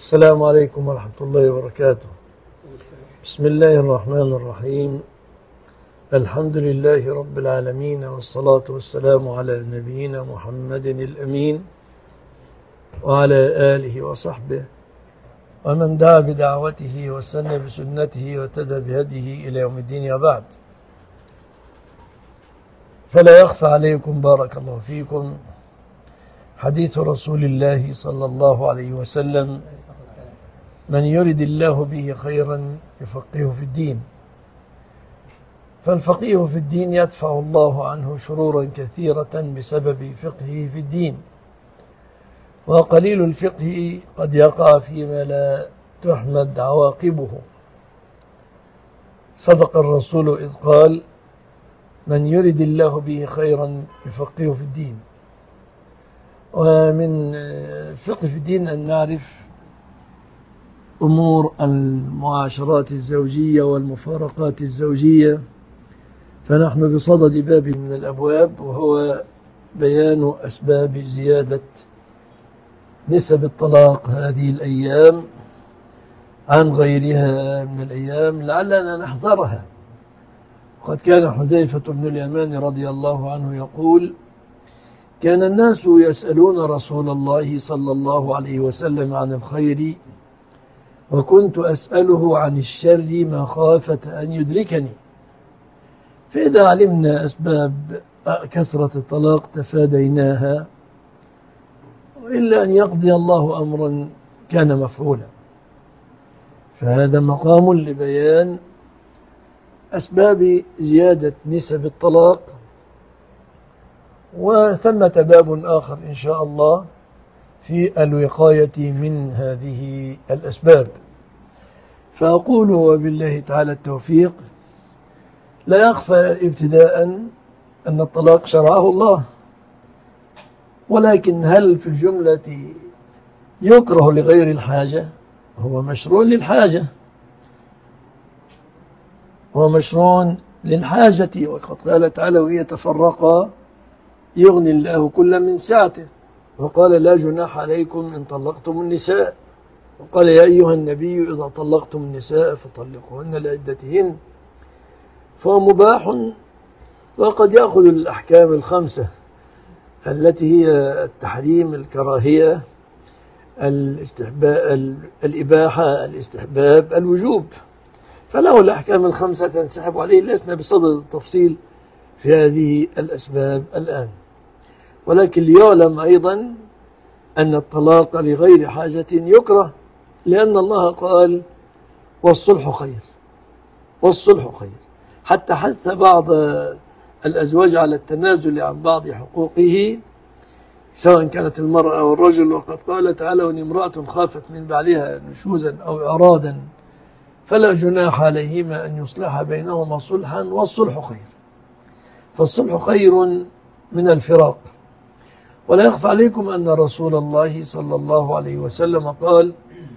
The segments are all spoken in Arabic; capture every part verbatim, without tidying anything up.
السلام عليكم ورحمة الله وبركاته. بسم الله الرحمن الرحيم. الحمد لله رب العالمين، والصلاة والسلام على نبينا محمد الأمين وعلى آله وصحبه ومن دعا بدعوته واستنى بسنته وتدى بهديه إلى يوم الدين. وبعد، فلا يخفى عليكم بارك الله فيكم حديث رسول الله صلى الله عليه وسلم: من يرد الله به خيرا يفقهه في الدين. فالفقيه في الدين يدفع الله عنه شرورا كثيرة بسبب فقهه في الدين، وقليل الفقه قد يقع فيما لا تحمد عواقبه. صدق الرسول إذ قال: من يرد الله به خيرا يفقهه في الدين. ومن فقه في الدين أن نعرف أمور المعاشرات الزوجية والمفارقات الزوجية، فنحن بصدد باب من الأبواب، وهو بيان أسباب زيادة نسب الطلاق هذه الأيام عن غيرها من الأيام، لعلنا نحذرها. قد كان حذيفة بن اليمان رضي الله عنه يقول: كان الناس يسألون رسول الله صلى الله عليه وسلم عن الخير، وكنت أسأله عن الشر مخافة أن يدركني. فإذا علمنا أسباب كثرة الطلاق تفاديناها، إلا أن يقضي الله أمرا كان مفعولا. فهذا مقام لبيان أسباب زيادة نسب الطلاق، وثمة باب آخر إن شاء الله في الوقاية من هذه الأسباب. فأقول وبالله تعالى التوفيق: لا يخفى ابتداء أن الطلاق شرعه الله، ولكن هل في الجملة يكره لغير الحاجة؟ هو مشروع للحاجة، هو مشروع للحاجة، وقد قال تعالى: وإن يتفرقا يغني الله كل من سعته. وقال: لا جناح عليكم إن طلقتم النساء. وقال: يا أيها النبي إذا طلقتم النساء فطلقوهن لعدتهن. فهو مباح، وقد يأخذ الأحكام الخمسة التي هي التحريم، الكراهية، الاستحباب، الإباحة، الاستحباب، الوجوب، فله الأحكام الخمسة تنسحب عليه. لسنا بصدد التفصيل في هذه الأسباب الآن، ولكن ليعلم أيضا أن الطلاق لغير حاجة يكره، لأن الله قال: والصلح خير، والصلح خير، حتى حث بعض الأزواج على التنازل عن بعض حقوقه سواء كانت المرأة أو الرجل. وقد قال تعالى: وإن امرأة خافت من بعلها نشوزا أو إعراضا فلا جناح عليهما أن يصلح بينهما صلحا، والصلح خير. فالصلح خير من الفراق. ولا يخفى عليكم أن رسول الله صلى الله عليه وسلم قال: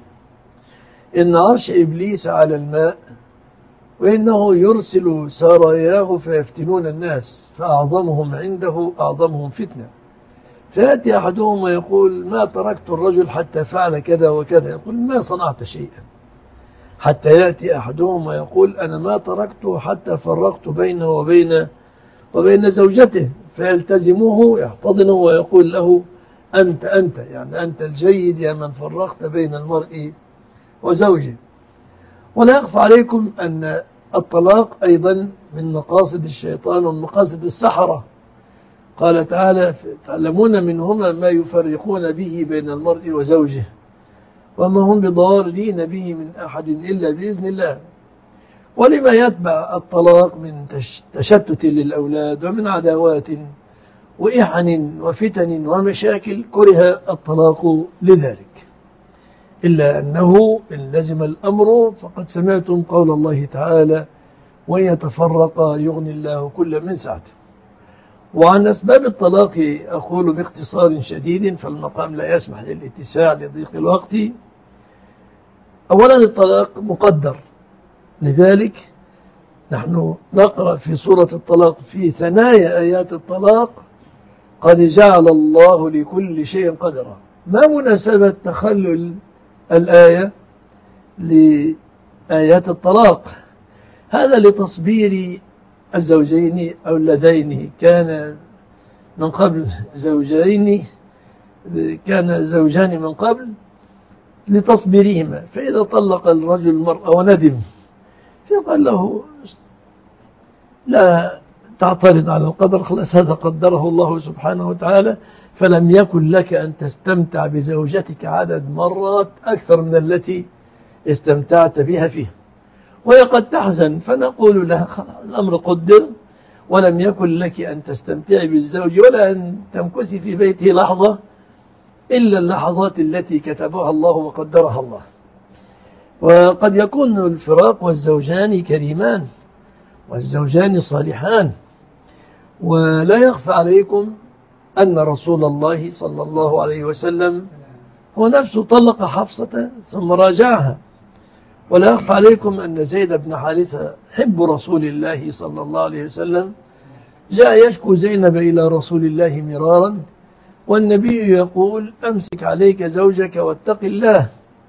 إن عرش إبليس على الماء، وإنه يرسل سراياه فيفتنون الناس، فأعظمهم عنده أعظمهم فتنة. فيأتي أحدهم ويقول: ما تركت الرجل حتى فعل كذا وكذا. يقول: ما صنعت شيئا. حتى يأتي أحدهم ويقول: أنا ما تركته حتى فرقت بينه وبين وبين زوجته. فيلتزمه يحتضنه ويقول له: أنت أنت يعني أنت الجيد يا من فرقت بين المرء وزوجه. ولا يخفى عليكم أن الطلاق أيضا من مقاصد الشيطان ومن مقاصد السحرة. قال تعالى: تعلمون منهما ما يفرقون به بين المرء وزوجه، وما هم بضارين به من أحد إلا بإذن الله. ولما يتبع الطلاق من تشتت للأولاد ومن عداوات وإحن وفتن ومشاكل كره الطلاق لذلك، إلا أنه إن لزم الأمر فقد سمعتم قول الله تعالى: وإن يتفرقا يغني الله كل من سعته. وعن أسباب الطلاق أقول باختصار شديد، فالمقام لا يسمح للاتساع لضيق الوقت. أولا، الطلاق مقدر، لذلك نحن نقرأ في سورة الطلاق في ثنايا آيات الطلاق: قد جعل الله لكل شيء قدرا. ما مناسبة تخلل الآية لآيات الطلاق، هذا لتصبير الزوجين أو اللذين كان من قبل زوجين كان زوجان من قبل لتصبيرهما، فإذا طلق الرجل المرأة وندم فقال له لا تعترض على القدر، خلاص هذا قدره الله سبحانه وتعالى، فلم يكن لك أن تستمتع بزوجتك عدد مرات أكثر من التي استمتعت بها فيها، وهي قد تحزن فنقول لها الأمر قدر ولم يكن لك أن تستمتعي بالزوج ولا أن تمكثي في بيته لحظة إلا اللحظات التي كتبها الله وقدرها الله. وقد يكون الفراق والزوجان كريمان والزوجان صالحان، ولا يخفى عليكم أن رسول الله صلى الله عليه وسلم هو نفسه طلق حفصة ثم راجعها، ولا يخفى عليكم أن زيد بن حارثة حب رسول الله صلى الله عليه وسلم جاء يشكو زينب إلى رسول الله مرارا، والنبي يقول أمسك عليك زوجك واتق الله،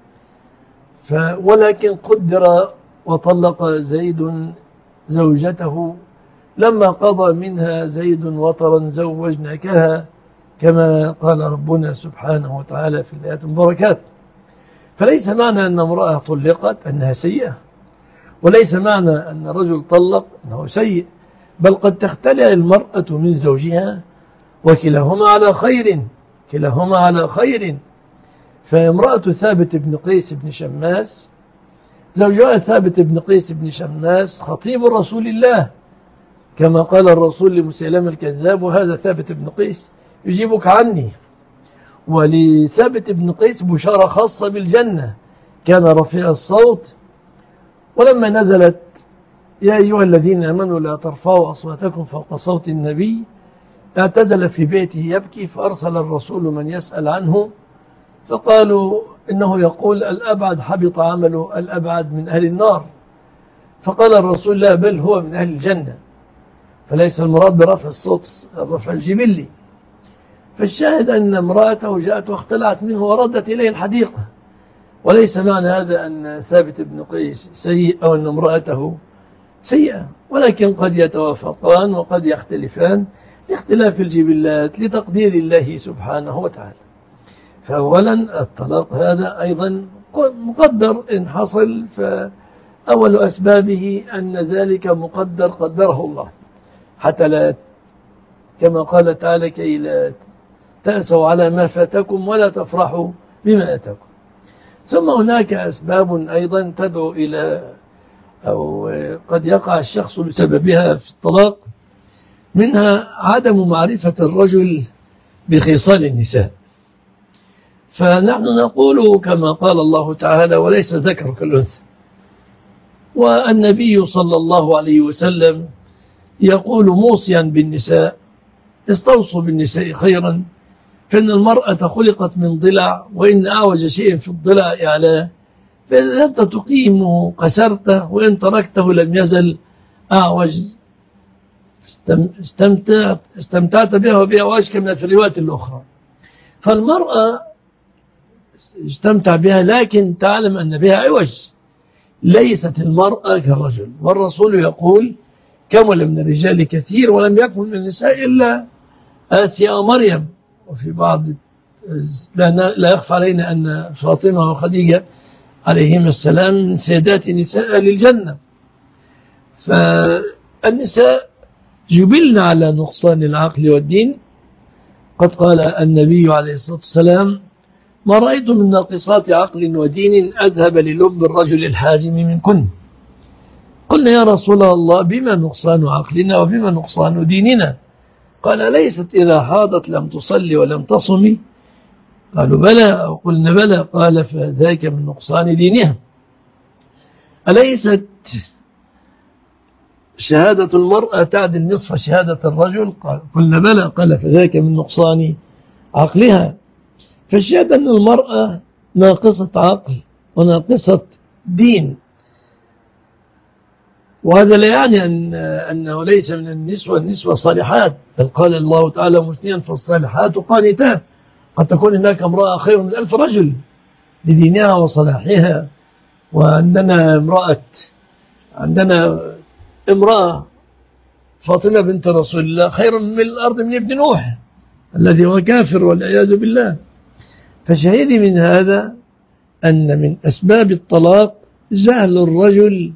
ولكن قدر وطلق زيد زوجته لما قضى منها زيد وطرا زوجناكها كما قال ربنا سبحانه وتعالى في الآيات المباركات. فليس معنى أن امرأة طلقت أنها سيئة، وليس معنى أن رجل طلق أنه سيء، بل قد تختلع المرأة من زوجها وكلاهما على خير كلاهما على خير. فامرأة ثابت بن قيس بن شماس زوجها ثابت بن قيس بن شماس خطيب رسول الله، كما قال الرسول لمسيلمة الكذاب وهذا ثابت بن قيس يجيبك عني. ولثابت بن قيس بشارة خاصة بالجنة، كان رفيع الصوت، ولما نزلت يا أيها الذين آمنوا لا ترفعوا أصواتكم فوق صوت النبي اعتزل في بيته يبكي، فأرسل الرسول من يسأل عنه فقالوا إنه يقول الأبعد حبط عمله، الأبعد من أهل النار، فقال الرسول لا بل هو من أهل الجنة، فليس المراد برفع الصوت الرفع الجبلي. فالشاهد أن امرأته جاءت واختلعت منه وردت إليه الحديقة، وليس معنى هذا أن ثابت بن قيس سيء أو أن امرأته سيئة، ولكن قد يتوافقان وقد يختلفان لاختلاف الجبلات لتقدير الله سبحانه وتعالى. فأولا الطلاق هذا أيضا مقدر إن حصل، فأول أسبابه أن ذلك مقدر قدره الله، حتى لا كما قال تعالى كي لا تأسوا على ما فاتكم ولا تفرحوا بما أتاكم. ثم هناك أسباب أيضا تدعو إلى أو قد يقع الشخص بسببها في الطلاق، منها عدم معرفة الرجل بخصال النساء. فنحن نقول كما قال الله تعالى وليس ذكر كالأنثى، والنبي صلى الله عليه وسلم يقول موصيا بالنساء استوصوا بالنساء خيرا، فإن المرأة خلقت من ضلع، وإن أعوج شيء في الضلع إعلاه، فإذا أنت تقيمه كسرته وإن تركته لم يزل أعوج، استمتعت, استمتعت بها وبأعوج كما في الروايات الأخرى. فالمرأة استمتع بها لكن تعلم أن بها عوج، ليست المرأة كالرجل، والرسول يقول كمل من الرجال كثير ولم يكمل من النساء إلا آسيا ومريم. وفي بعض لا يخفى علينا أن فاطمة وخديجة عليهم السلام من سيدات نساء للجنة. فالنساء جبلنا على نقصان العقل والدين، قد قال النبي عليه الصلاة والسلام ما رأيت من ناقصات عقل ودين أذهب للب الرجل الحازم منكن. قلنا يا رسول الله بما نقصان عقلنا وبما نقصان ديننا؟ قال ليست إذا حاضت لم تصلي ولم تصمي؟ قالوا بلى، أو قلنا بلى، قال فذاك من نقصان دينها. أليست شهادة المرأة تعدل نصف شهادة الرجل؟ قلنا بلى، قال فذاك من نقصان عقلها. فالشهادة أن المرأة ناقصة عقل وناقصة دين، وهذا لا يعني أن أنه ليس من النسوة النسوة صالحات، بل قال الله تعالى مثنيا فالصالحات قانتات، قد تكون هناك امرأة خير من ألف رجل، لدينها وصلاحها. وعندنا امرأة عندنا امرأة فاطمة بنت رسول الله خير من الأرض من ابن نوح الذي هو كافر والعياذ بالله. فشهدي من هذا أن من أسباب الطلاق جهل الرجل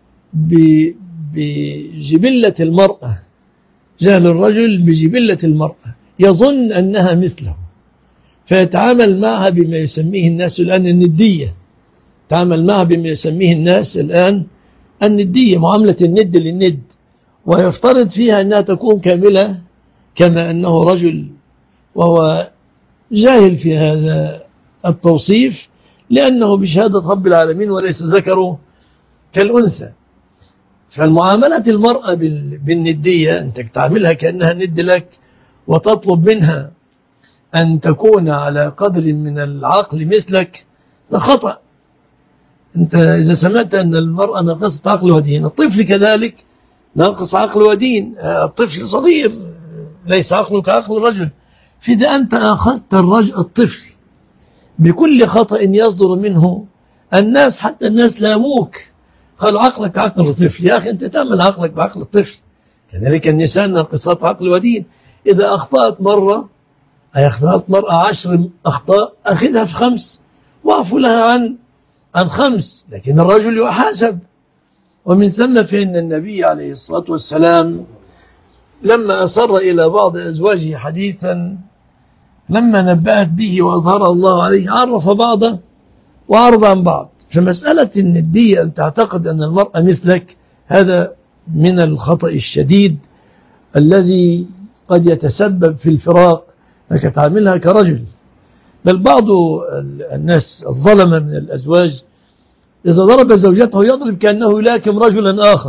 بجبلة المرأة جهل الرجل بجبلة المرأة، يظن أنها مثله فيتعامل معها بما يسميه الناس الآن الندية، تعامل معها بما يسميه الناس الآن الندية، معاملة الند للند، ويفترض فيها أنها تكون كاملة كما أنه رجل، وهو جاهل في هذا التوصيف لأنه بشهادة رب العالمين وليس ذكره كالأنثى. فالمعاملة المرأة بالندية أنت تعاملها كأنها ند لك وتطلب منها أن تكون على قدر من العقل مثلك، ده خطأ. أنت إذا سمعت أن المرأة ناقصة عقل ودين، الطفل كذلك ناقص عقل ودين، الطفل صغير ليس عقله كعقل الرجل. فإذا أنت أخذت الرجل الطفل بكل خطأ يصدر منه، الناس حتى الناس لاموك قالوا عقلك عقل الطفل. يا أخي أنت تعمل عقلك بعقل الطفل. كذلك النساء ناقصات عقل ودين، إذا أخطأت مرة أي أخطأت مرة عشر أخطاء أخذها في خمس واعفو لها عن عن خمس، لكن الرجل يحاسب. ومن ثم فإن النبي عليه الصلاة والسلام لما أصر إلى بعض أزواجه حديثا لما نبأت به وأظهر الله عليه عرف بعضه وعرض عن بعض. فمسألة الندية أن تعتقد أن المرأة مثلك هذا من الخطأ الشديد الذي قد يتسبب في الفراق، أنك تعاملها كرجل. بل بعض الناس الظلمة من الأزواج إذا ضرب زوجته يضرب كأنه يلاكم رجلا آخر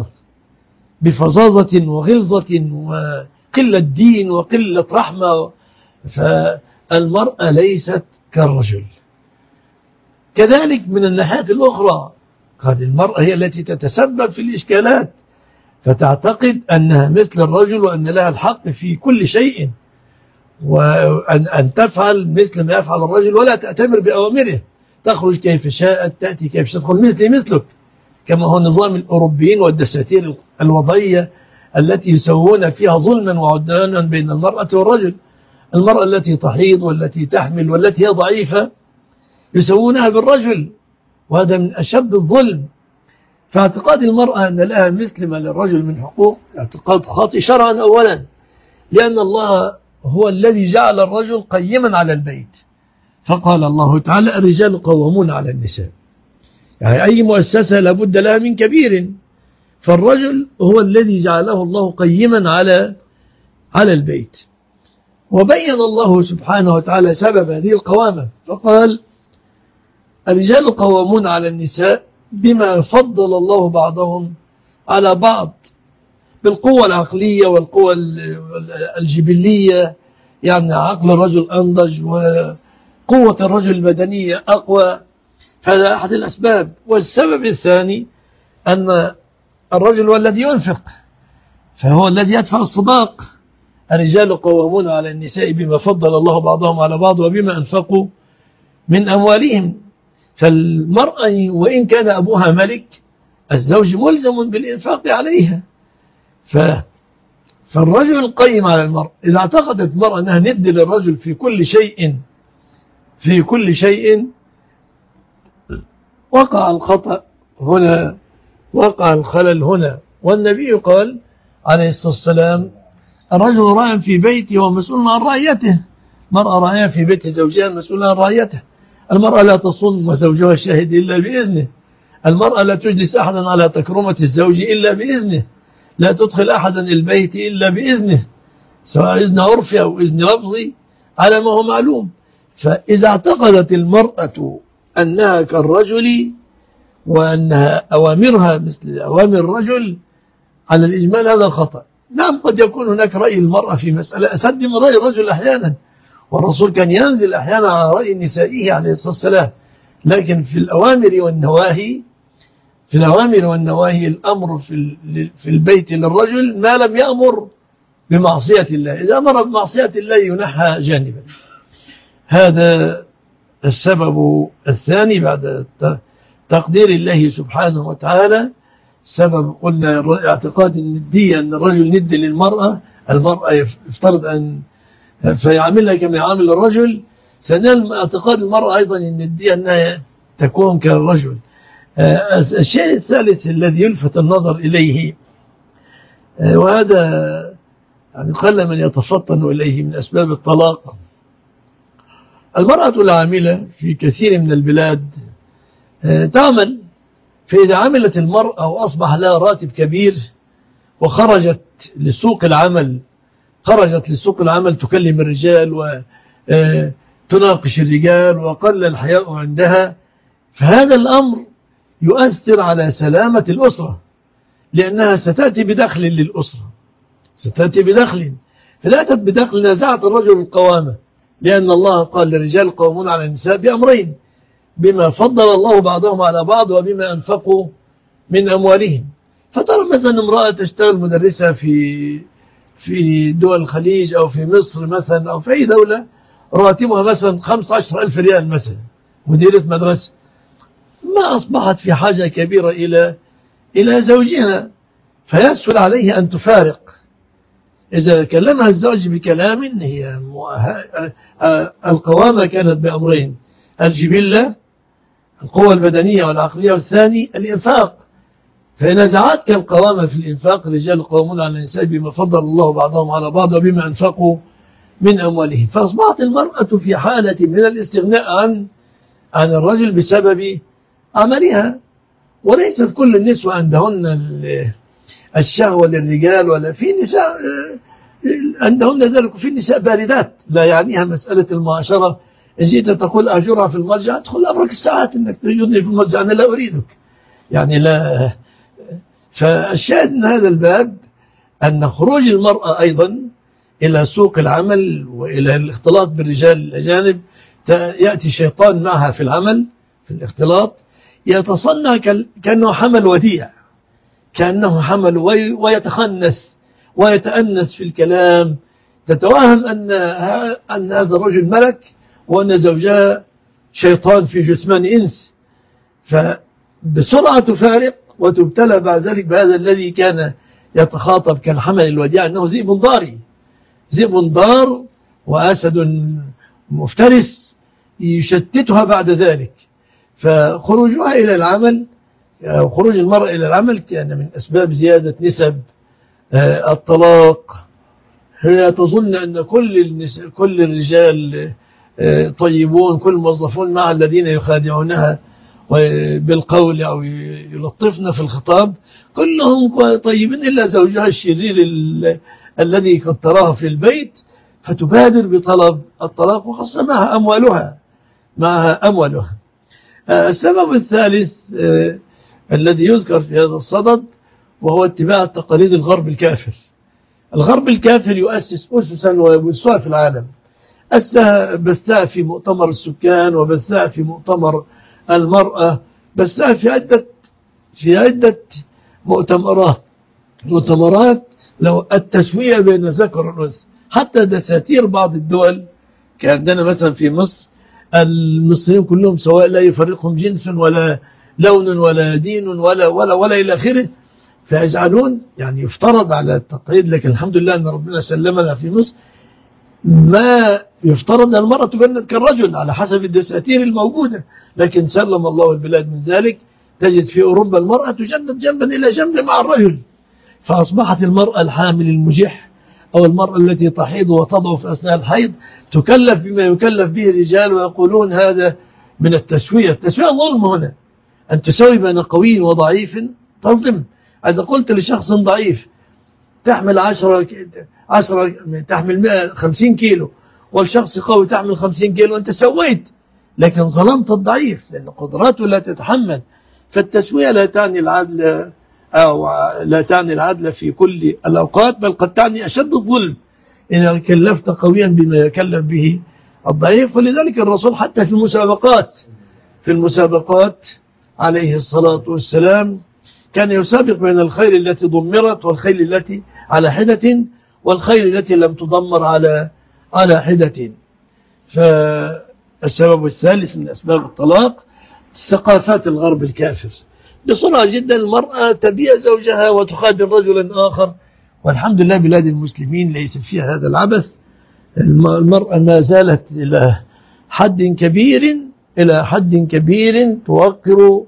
بفظاظة وغلظة وقلة دين وقلة رحمة. فالمرأة ليست كالرجل. كذلك من الناحية الأخرى قد المرأة هي التي تتسبب في الإشكالات، فتعتقد أنها مثل الرجل وأن لها الحق في كل شيء، وأن أن تفعل مثل ما يفعل الرجل ولا تأتمر بأوامره، تخرج كيف شاءت تأتي كيف شاءت، تدخل مثلي مثلك، كما هو نظام الأوروبيين والدساتير الوضعية التي يسوون فيها ظلما وعدوانا بين المرأة والرجل. المرأة التي تحيض والتي تحمل والتي هي ضعيفة يسوونها بالرجل، وهذا من أشد الظلم. فاعتقاد المرأة أن لها مثل ما للرجل من حقوق اعتقاد خاطئ شرعا أولا، لأن الله هو الذي جعل الرجل قيما على البيت، فقال الله تعالى الرجال قوامون على النساء، يعني أي مؤسسة لابد لها من كبير، فالرجل هو الذي جعله الله قيما على على البيت. وبين الله سبحانه وتعالى سبب هذه القوامة فقال الرجال قوامون على النساء بما فضل الله بعضهم على بعض بالقوة العقلية والقوة الجبلية، يعني عقل الرجل أنضج وقوة الرجل البدنية أقوى، فهذا أحد الأسباب. والسبب الثاني أن الرجل هو الذي ينفق، فهو الذي يدفع الصداق. الرجال قوامون على النساء بما فضل الله بعضهم على بعض وبما أنفقوا من أموالهم. فالمرأة وإن كان أبوها ملك الزوج ملزم بالإنفاق عليها، ف... فالرجل قيم على المرأة. إذا اعتقدت المرأة أنها ند للرجل في كل شيء في كل شيء وقع الخطأ هنا، وقع الخلل هنا. والنبي قال عليه الصلاة والسلام الرجل راع في بيته ومسؤول عن رعيته، المرأة راعية في بيت زوجها مسؤول عن رعيته. المرأة لا تصوم وزوجها شاهد إلا بإذنه، المرأة لا تجلس أحدا على تكرمة الزوج إلا بإذنه، لا تدخل أحدا البيت إلا بإذنه، سواء إذن عرفي أو إذن لفظي على ما هو معلوم. فإذا اعتقدت المرأة أنها كالرجل وأنها أوامرها مثل أوامر الرجل على الإجمال هذا خطأ. نعم قد يكون هناك رأي المرأة في مسألة أسد من رأي الرجل أحيانا، والرسول كان ينزل أحيانا على رأي نسائه عليه الصلاة والسلام، لكن في الأوامر والنواهي في الأوامر والنواهي الأمر في في البيت للرجل ما لم يأمر بمعصية الله. إذا أمر بمعصية الله ينحى جانبا. هذا السبب الثاني بعد تقدير الله سبحانه وتعالى، سبب قلنا اعتقاد الندية أن الرجل ند للمرأة، المرأة يفترض أن فيعملها كما يعامل الرجل. ثانيا اعتقاد المرأة أيضا الندية أنها تكون كالرجل. الشيء الثالث الذي يلفت النظر إليه، وهذا يعني قل من يتفطن إليه من أسباب الطلاق، المرأة العاملة في كثير من البلاد تعمل، فإذا عملت المرأة وأصبح لها راتب كبير وخرجت لسوق العمل خرجت لسوق العمل تكلم الرجال وتناقش الرجال وقل الحياء عندها، فهذا الأمر يؤثر على سلامة الأسرة، لأنها ستأتي بدخل للأسرة ستأتي بدخل فلا تأتي بدخل نزعت الرجل القوامة، لأن الله قال للرجال قوامون على النساء بأمرين: بما فضل الله بعضهم على بعض وبما أنفقوا من أموالهم. فترى مثلا امرأة تشتغل مدرسة في في دول الخليج أو في مصر مثلا أو في أي دولة، راتبها مثلا خمسة عشر ألف ريال مثلا، مديرة مدرسة، ما أصبحت في حاجة كبيرة إلى إلى زوجها، فيسهل عليه أن تفارق. إذا كلمها الزوج بكلام، هي القوامة كانت بأمرين: الجبلة القوة البدنية والعقلية، والثاني الإنفاق. فإن نزعتك القوامة في الإنفاق، الرجال قوامون على النساء بما فضل الله بعضهم على بعض وبما أنفقوا من أموالهم، فأصبحت المرأة في حالة من الاستغناء عن عن الرجل بسبب عملها. وليست كل النسوة عندهن الشهوة للرجال، ولا في نساء عندهن ذلك، في نساء باردات لا يعنيها مسألة المعاشرة. إن جئت تقول أجرها في المرجع، ادخل أبرك الساعات أنك تجدني في المرجع، أنا لا أريدك يعني لا. فالشاهد من هذا الباب أن خروج المرأة أيضا إلى سوق العمل وإلى الاختلاط بالرجال الأجانب، يأتي شيطان معها في العمل في الاختلاط، يتصنع كأنه حمل وديع، كأنه حمل ويتخنس ويتأنس في الكلام، تتوهم أن أن هذا الرجل ملك وأن زوجها شيطان في جثمان إنس، فبسرعة تفارق وتبتلى بعد ذلك بهذا الذي كان يتخاطب كالحمل الوديع، أنه ذئب ضاري، ذئب ضار وأسد مفترس يشتتها بعد ذلك. فخروجها إلى العمل، خروج المرأة إلى العمل كان من أسباب زيادة نسب الطلاق. هي تظن أن كل النساء كل الرجال طيبون، كل الموظفون مع الذين يخادعونها بالقول أو يلطفن في الخطاب كلهم طيبين إلا زوجها الشرير الذي قد تراه في البيت، فتبادر بطلب الطلاق، وخاصة معها أموالها معها أموالها. السبب الثالث الذي يذكر في هذا الصدد وهو اتباع تقاليد الغرب الكافر. الغرب الكافر يؤسس أسسا ويبثها في العالم، بثها في مؤتمر السكان، وبثها في مؤتمر المرأة، بثها في عدة في عدة مؤتمرات مؤتمرات لو التسوية بين الذكر والأنثى. حتى دساتير بعض الدول كعندنا مثلا في مصر، المصريين كلهم سواء، لا يفرقهم جنس ولا لون ولا دين ولا ولا ولا إلى آخره، فيجعلون يعني يفترض على التقعيد، لكن الحمد لله أن ربنا سلمنا في مصر ما يفترض أن المرأة تجند كالرجل على حسب الدساتير الموجودة، لكن سلم الله البلاد من ذلك. تجد في أوروبا المرأة تجند جنبا إلى جنب مع الرجل، فأصبحت المرأة الحامل المجح أو المرأة التي تحيض وتضعف أثناء الحيض تكلف بما يكلف به الرجال، ويقولون هذا من التسوية. التسوية ظلم هنا، أن تسوي بين قوي وضعيف تظلم. إذا قلت لشخص ضعيف تحمل عشرة عشرة تحمل مئة خمسين كيلو، والشخص قوي تحمل خمسين كيلو، أنت سويت، لكن ظلمت الضعيف لأن قدراته لا تتحمل. فالتسوية لا تعني العدل أو لا تعني العدل في كل الأوقات، بل قد تعني أشد الظلم إن كلفت قويا بما يكلف به الضعيف. ولذلك الرسول حتى في المسابقات في المسابقات عليه الصلاة والسلام كان يسابق بين الخيل التي ضمرت والخيل التي على حدة والخيل التي لم تضمر على على حدة. السبب الثالث من أسباب الطلاق ثقافات الغرب الكافر. بسرعة جدا المرأة تبيع زوجها وتخادم رجلا آخر، والحمد لله بلاد المسلمين ليس فيها هذا العبث. المرأة ما زالت إلى حد كبير إلى حد كبير توقر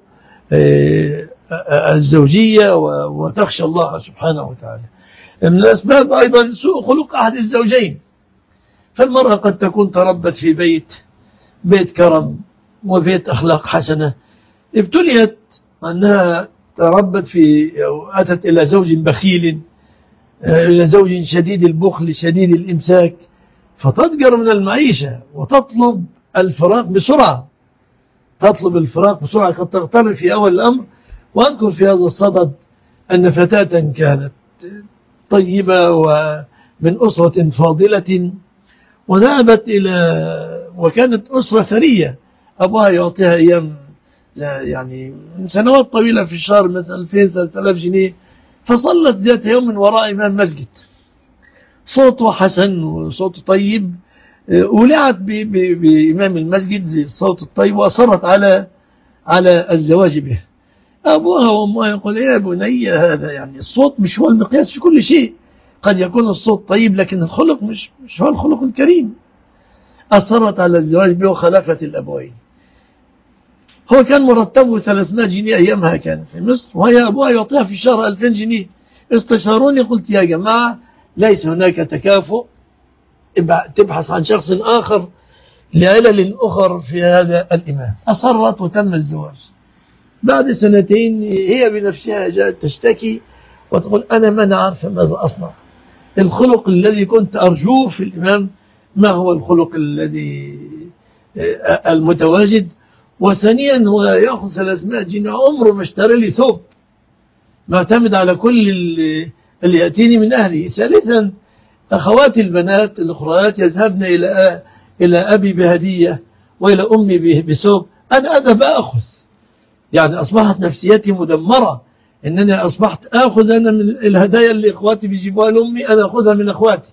الزوجية وتخشى الله سبحانه وتعالى. من الأسباب أيضا سوء خلق أحد الزوجين، فالمرأة قد تكون تربت في بيت بيت كرم وبيت أخلاق حسنة، ابتليت أنها تربت في أو أتت إلى زوج بخيل، إلى زوج شديد البخل شديد الإمساك، فتضجر من المعيشة وتطلب الفراق بسرعة تطلب الفراق بسرعة قد تغتر في أول الأمر. وأذكر في هذا الصدد أن فتاة كانت طيبة ومن أسرة فاضلة وذهبت إلى وكانت أسرة ثرية، أبوها يعطيها أيام يعني من سنوات طويلة في الشهر مثلا ألفين ثلاثة آلاف جنيه، فصلت ذات يوم من وراء إمام مسجد صوته حسن وصوته طيب، ولعت بإمام المسجد الصوت الطيب وأصرت على على الزواج به. أبوها وأمها يقول يا بني هذا يعني الصوت مش هو المقياس في كل شيء، قد يكون الصوت طيب لكن الخلق مش مش هو الخلق الكريم. أصرت على الزواج به وخلفت الأبوين. هو كان مرتبه ثلاثمائة جنيه أيامها كان في مصر، وهي أبوها يعطيها في الشهر ألفين جنيه. استشاروني قلت يا جماعة ليس هناك تكافؤ، تبحث عن شخص آخر لعلل أخر في هذا الإمام. أصرت وتم الزواج. بعد سنتين هي بنفسها جاءت تشتكي وتقول أنا ما نعرف ماذا أصنع، الخلق الذي كنت أرجوه في الإمام ما هو الخلق الذي المتواجد، وثانيا هو يأخذ ثلاثمائة جنيه عمره ما اشترى لي ثوب، معتمد على كل اللي يأتيني من أهلي. ثالثا أخواتي البنات الأخريات يذهبن إلى إلى أبي بهدية وإلى أمي بثوب، أنا أذهب أخذ. يعني أصبحت نفسيتي مدمرة، إنني أصبحت أخذ أنا من الهدايا اللي إخواتي بيجيبوها لأمي أنا أخذها من أخواتي،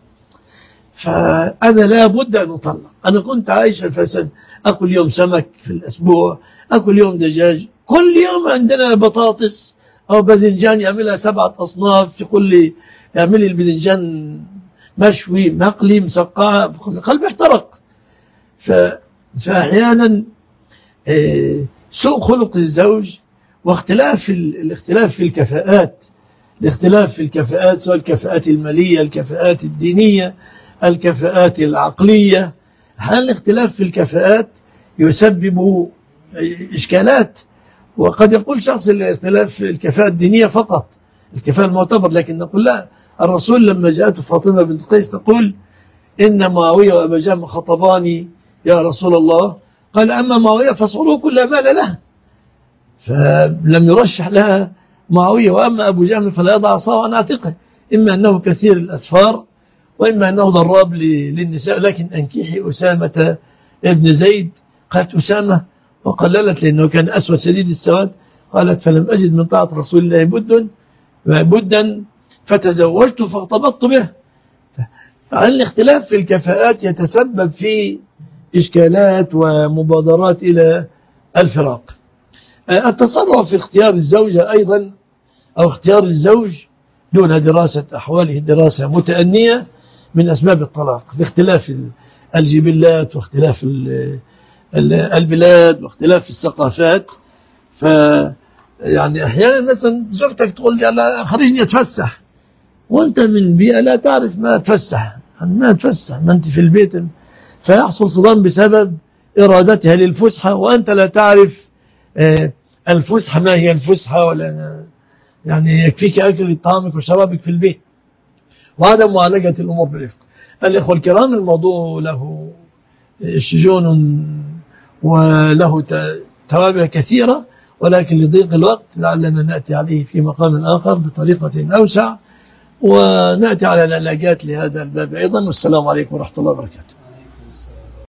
فأنا لا بد أن أطلق. أنا كنت عايشة فسد، أكل يوم سمك في الأسبوع، أكل يوم دجاج، كل يوم عندنا بطاطس أو باذنجان يعملها سبعة أصناف، في كل يعمل الباذنجان مشوي مقلي مسقعة، قلبي احترق. فأحيانا سوء خلق الزوج واختلاف الاختلاف في الكفاءات الاختلاف في الكفاءات سواء الكفاءات المالية، الكفاءات الدينية، الكفاءات العقلية. هل الاختلاف في الكفاءات يسبب إشكالات، وقد يقول شخص الاختلاف في الكفاءة الدينية فقط الكفاءة المعتبر، لكن نقول لا. الرسول لما جاءته فاطمة بنت قيس تقول إن معاوية وأبا جهم خطباني يا رسول الله، قال أما معاوية فصلوه كل مال له، فلم يرشح لها معاوية. وأما أبو جهم فلا يضع عصاه عن عاتقه، إما أنه كثير الأسفار وإما أنه ضراب للنساء، لكن أنكحي أسامة ابن زيد. قالت أسامة وقللت لأنه كان أسود شديد السواد، قالت فلم أجد من طاعة رسول الله بد بدا فتزوجت فارتبطت به. الاختلاف في الكفاءات يتسبب في إشكالات ومبادرات إلى الفراق. التصرف في اختيار الزوجة أيضا أو اختيار الزوج دون دراسة أحواله دراسة متأنية من أسباب الطلاق، باختلاف الجبلات واختلاف البلاد واختلاف الثقافات. ف يعني أحيانا مثلا زوجتك تقول لي لا خرجني أتفسح، وأنت من بيئة لا تعرف ما تفسح ما تفسح ما أنت في البيت، فيحصل صدام بسبب إرادتها للفسحة وأنت لا تعرف الفسحة ما هي الفسحة، ولا يعني يكفيك أكل طعامك وشرابك في البيت، وعدم معالجة الأمور برفق. الإخوة الكرام الموضوع له شجون وله توابع كثيرة، ولكن لضيق الوقت لعلنا نأتي عليه في مقام آخر بطريقة أوسع، ونأتي على العلاجات لهذا الباب أيضا. والسلام عليكم ورحمة الله وبركاته.